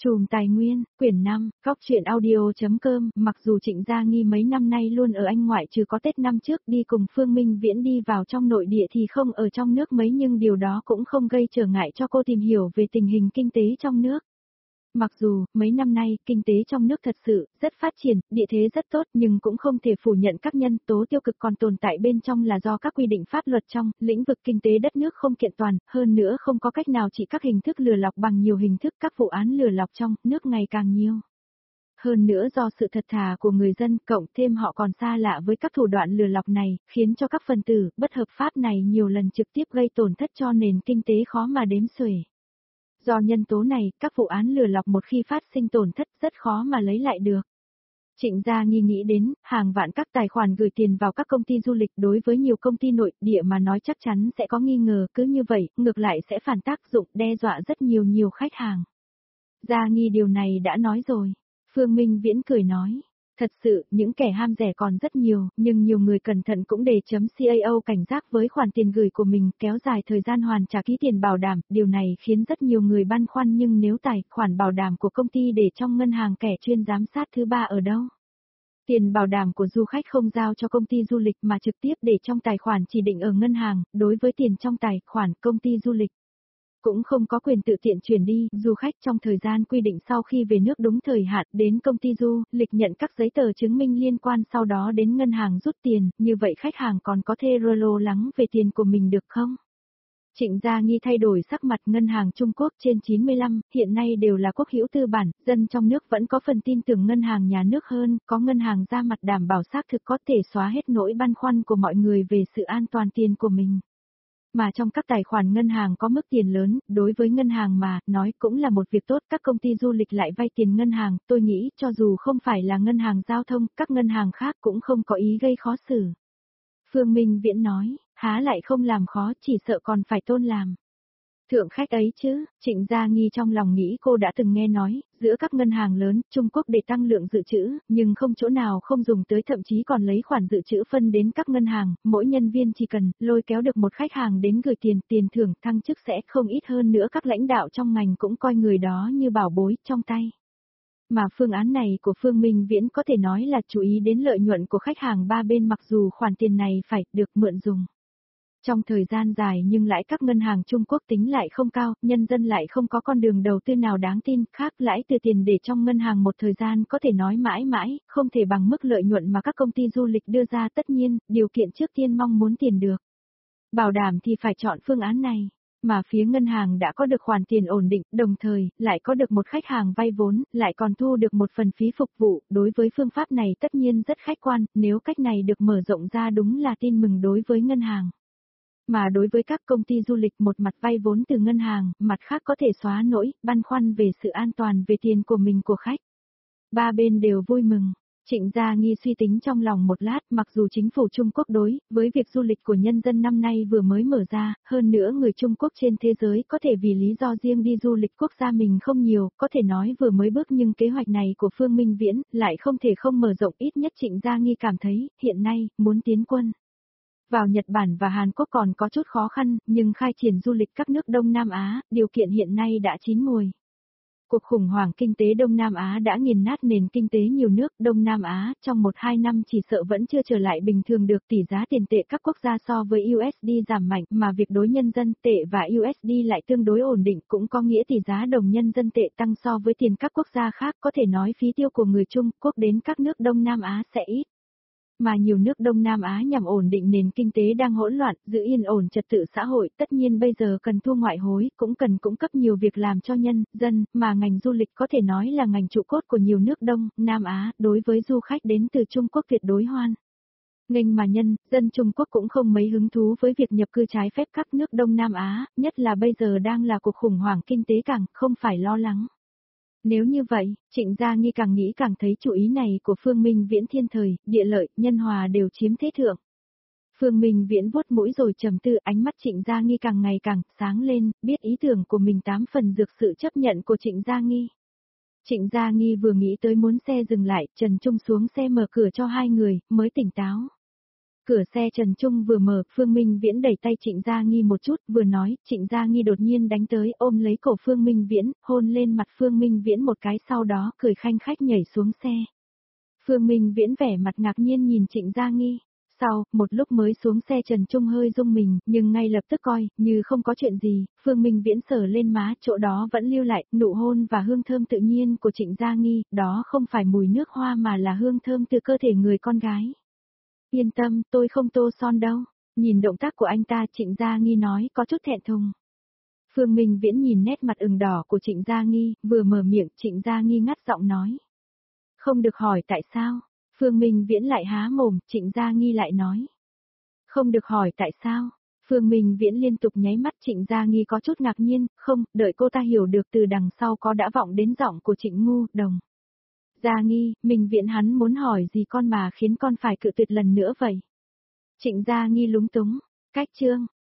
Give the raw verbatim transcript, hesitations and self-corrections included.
Chùm Tài Nguyên, quyển năm, góc truyện audio.com. Mặc dù Trịnh Gia Nghi mấy năm nay luôn ở Anh ngoại trừ có Tết năm trước đi cùng Phương Minh Viễn đi vào trong nội địa thì không ở trong nước mấy, nhưng điều đó cũng không gây trở ngại cho cô tìm hiểu về tình hình kinh tế trong nước. Mặc dù, mấy năm nay, kinh tế trong nước thật sự, rất phát triển, địa thế rất tốt, nhưng cũng không thể phủ nhận các nhân tố tiêu cực còn tồn tại bên trong là do các quy định pháp luật trong lĩnh vực kinh tế đất nước không kiện toàn, hơn nữa không có cách nào trị các hình thức lừa lọc bằng nhiều hình thức, các vụ án lừa lọc trong nước ngày càng nhiều. Hơn nữa do sự thật thà của người dân, cộng thêm họ còn xa lạ với các thủ đoạn lừa lọc này, khiến cho các phần tử bất hợp pháp này nhiều lần trực tiếp gây tổn thất cho nền kinh tế khó mà đếm xuể. Do nhân tố này, các vụ án lừa lọc một khi phát sinh tổn thất rất khó mà lấy lại được. Trịnh Gia Nghi nghĩ đến, hàng vạn các tài khoản gửi tiền vào các công ty du lịch đối với nhiều công ty nội địa mà nói chắc chắn sẽ có nghi ngờ, cứ như vậy, ngược lại sẽ phản tác dụng đe dọa rất nhiều nhiều khách hàng. Gia Nghi điều này đã nói rồi. Phương Minh Viễn cười nói. Thật sự, những kẻ ham rẻ còn rất nhiều, nhưng nhiều người cẩn thận cũng để chấm cao cảnh giác với khoản tiền gửi của mình, kéo dài thời gian hoàn trả ký tiền bảo đảm, điều này khiến rất nhiều người băn khoăn, nhưng nếu tài khoản bảo đảm của công ty để trong ngân hàng, kẻ chuyên giám sát thứ ba ở đâu? Tiền bảo đảm của du khách không giao cho công ty du lịch mà trực tiếp để trong tài khoản chỉ định ở ngân hàng, đối với tiền trong tài khoản công ty du lịch cũng không có quyền tự tiện chuyển đi, du khách trong thời gian quy định sau khi về nước đúng thời hạn đến công ty du lịch nhận các giấy tờ chứng minh liên quan, sau đó đến ngân hàng rút tiền, như vậy khách hàng còn có thể lo lắng về tiền của mình được không? Trịnh Gia Nghi thay đổi sắc mặt. Ngân hàng Trung Quốc trên chín mươi lăm, hiện nay đều là quốc hữu tư bản, dân trong nước vẫn có phần tin tưởng ngân hàng nhà nước hơn, có ngân hàng ra mặt đảm bảo xác thực có thể xóa hết nỗi băn khoăn của mọi người về sự an toàn tiền của mình. Mà trong các tài khoản ngân hàng có mức tiền lớn, đối với ngân hàng mà, nói cũng là một việc tốt, các công ty du lịch lại vay tiền ngân hàng, tôi nghĩ, cho dù không phải là ngân hàng giao thông, các ngân hàng khác cũng không có ý gây khó xử. Phương Minh Viễn nói, há lại không làm khó, chỉ sợ còn phải tôn làm. Thượng khách ấy chứ, Trịnh Gia Nghi trong lòng nghĩ cô đã từng nghe nói, giữa các ngân hàng lớn, Trung Quốc để tăng lượng dự trữ, nhưng không chỗ nào không dùng tới, thậm chí còn lấy khoản dự trữ phân đến các ngân hàng, mỗi nhân viên chỉ cần lôi kéo được một khách hàng đến gửi tiền, tiền thưởng thăng chức sẽ không ít, hơn nữa các lãnh đạo trong ngành cũng coi người đó như bảo bối trong tay. Mà phương án này của Phương Minh Viễn có thể nói là chú ý đến lợi nhuận của khách hàng ba bên, mặc dù khoản tiền này phải được mượn dùng trong thời gian dài nhưng lãi các ngân hàng Trung Quốc tính lại không cao, nhân dân lại không có con đường đầu tư nào đáng tin, khác lãi từ tiền để trong ngân hàng một thời gian có thể nói mãi mãi, không thể bằng mức lợi nhuận mà các công ty du lịch đưa ra. Tất nhiên, điều kiện trước tiên mong muốn tiền được bảo đảm thì phải chọn phương án này. Mà phía ngân hàng đã có được khoản tiền ổn định, đồng thời, lại có được một khách hàng vay vốn, lại còn thu được một phần phí phục vụ, đối với phương pháp này tất nhiên rất khách quan, nếu cách này được mở rộng ra đúng là tin mừng đối với ngân hàng. Mà đối với các công ty du lịch, một mặt vay vốn từ ngân hàng, mặt khác có thể xóa nỗi băn khoăn về sự an toàn về tiền của mình của khách. Ba bên đều vui mừng. Trịnh Gia Nghi suy tính trong lòng một lát, mặc dù chính phủ Trung Quốc đối với việc du lịch của nhân dân năm nay vừa mới mở ra, hơn nữa người Trung Quốc trên thế giới có thể vì lý do riêng đi du lịch quốc gia mình không nhiều, có thể nói vừa mới bước, nhưng kế hoạch này của Phương Minh Viễn lại không thể không mở rộng. Ít nhất Trịnh Gia Nghi cảm thấy, hiện nay, muốn tiến quân vào Nhật Bản và Hàn Quốc còn có chút khó khăn, nhưng khai triển du lịch các nước Đông Nam Á, điều kiện hiện nay đã chín mùi. Cuộc khủng hoảng kinh tế Đông Nam Á đã nghiền nát nền kinh tế nhiều nước Đông Nam Á, trong một hai năm chỉ sợ vẫn chưa trở lại bình thường được. Tỷ giá tiền tệ các quốc gia so với u ét đê giảm mạnh, mà việc đối nhân dân tệ và u ét đê lại tương đối ổn định, cũng có nghĩa tỷ giá đồng nhân dân tệ tăng so với tiền các quốc gia khác, có thể nói phí tiêu của người Trung Quốc đến các nước Đông Nam Á sẽ ít. Mà nhiều nước Đông Nam Á nhằm ổn định nền kinh tế đang hỗn loạn, giữ yên ổn trật tự xã hội, tất nhiên bây giờ cần thu ngoại hối, cũng cần cung cấp nhiều việc làm cho nhân dân, mà ngành du lịch có thể nói là ngành trụ cốt của nhiều nước Đông Nam Á, đối với du khách đến từ Trung Quốc tuyệt đối hoan nghênh, mà nhân dân Trung Quốc cũng không mấy hứng thú với việc nhập cư trái phép các nước Đông Nam Á, nhất là bây giờ đang là cuộc khủng hoảng kinh tế, càng không phải lo lắng. Nếu như vậy, Trịnh Gia Nghi càng nghĩ càng thấy chủ ý này của Phương Minh Viễn thiên thời, địa lợi, nhân hòa đều chiếm thế thượng. Phương Minh Viễn vuốt mũi rồi trầm tư, ánh mắt Trịnh Gia Nghi càng ngày càng sáng lên, biết ý tưởng của mình tám phần được sự chấp nhận của Trịnh Gia Nghi. Trịnh Gia Nghi vừa nghĩ tới muốn xe dừng lại, Trần Trung xuống xe mở cửa cho hai người, mới tỉnh táo. Cửa xe Trần Trung vừa mở, Phương Minh Viễn đẩy tay Trịnh Gia Nghi một chút, vừa nói, Trịnh Gia Nghi đột nhiên đánh tới, ôm lấy cổ Phương Minh Viễn, hôn lên mặt Phương Minh Viễn một cái, sau đó cười khanh khách nhảy xuống xe. Phương Minh Viễn vẻ mặt ngạc nhiên nhìn Trịnh Gia Nghi. Sau, một lúc mới xuống xe Trần Trung hơi rung mình, nhưng ngay lập tức coi, như không có chuyện gì, Phương Minh Viễn sờ lên má, chỗ đó vẫn lưu lại, nụ hôn và hương thơm tự nhiên của Trịnh Gia Nghi, đó không phải mùi nước hoa mà là hương thơm từ cơ thể người con gái. Yên tâm, tôi không tô son đâu. Nhìn động tác của anh ta, Trịnh Gia Nghi nói có chút thẹn thùng. Phương Minh Viễn nhìn nét mặt ửng đỏ của Trịnh Gia Nghi, vừa mở miệng, Trịnh Gia Nghi ngắt giọng nói. Không được hỏi tại sao. Phương Minh Viễn lại há mồm, Trịnh Gia Nghi lại nói. Không được hỏi tại sao. Phương Minh Viễn liên tục nháy mắt, Trịnh Gia Nghi có chút ngạc nhiên, không, đợi cô ta hiểu được từ đằng sau có đã vọng đến giọng của Trịnh Ngu, Đồng. Gia Nghi, Minh Viễn hắn muốn hỏi gì con mà khiến con phải cự tuyệt lần nữa vậy? Trịnh Gia Nghi lúng túng, cách chương.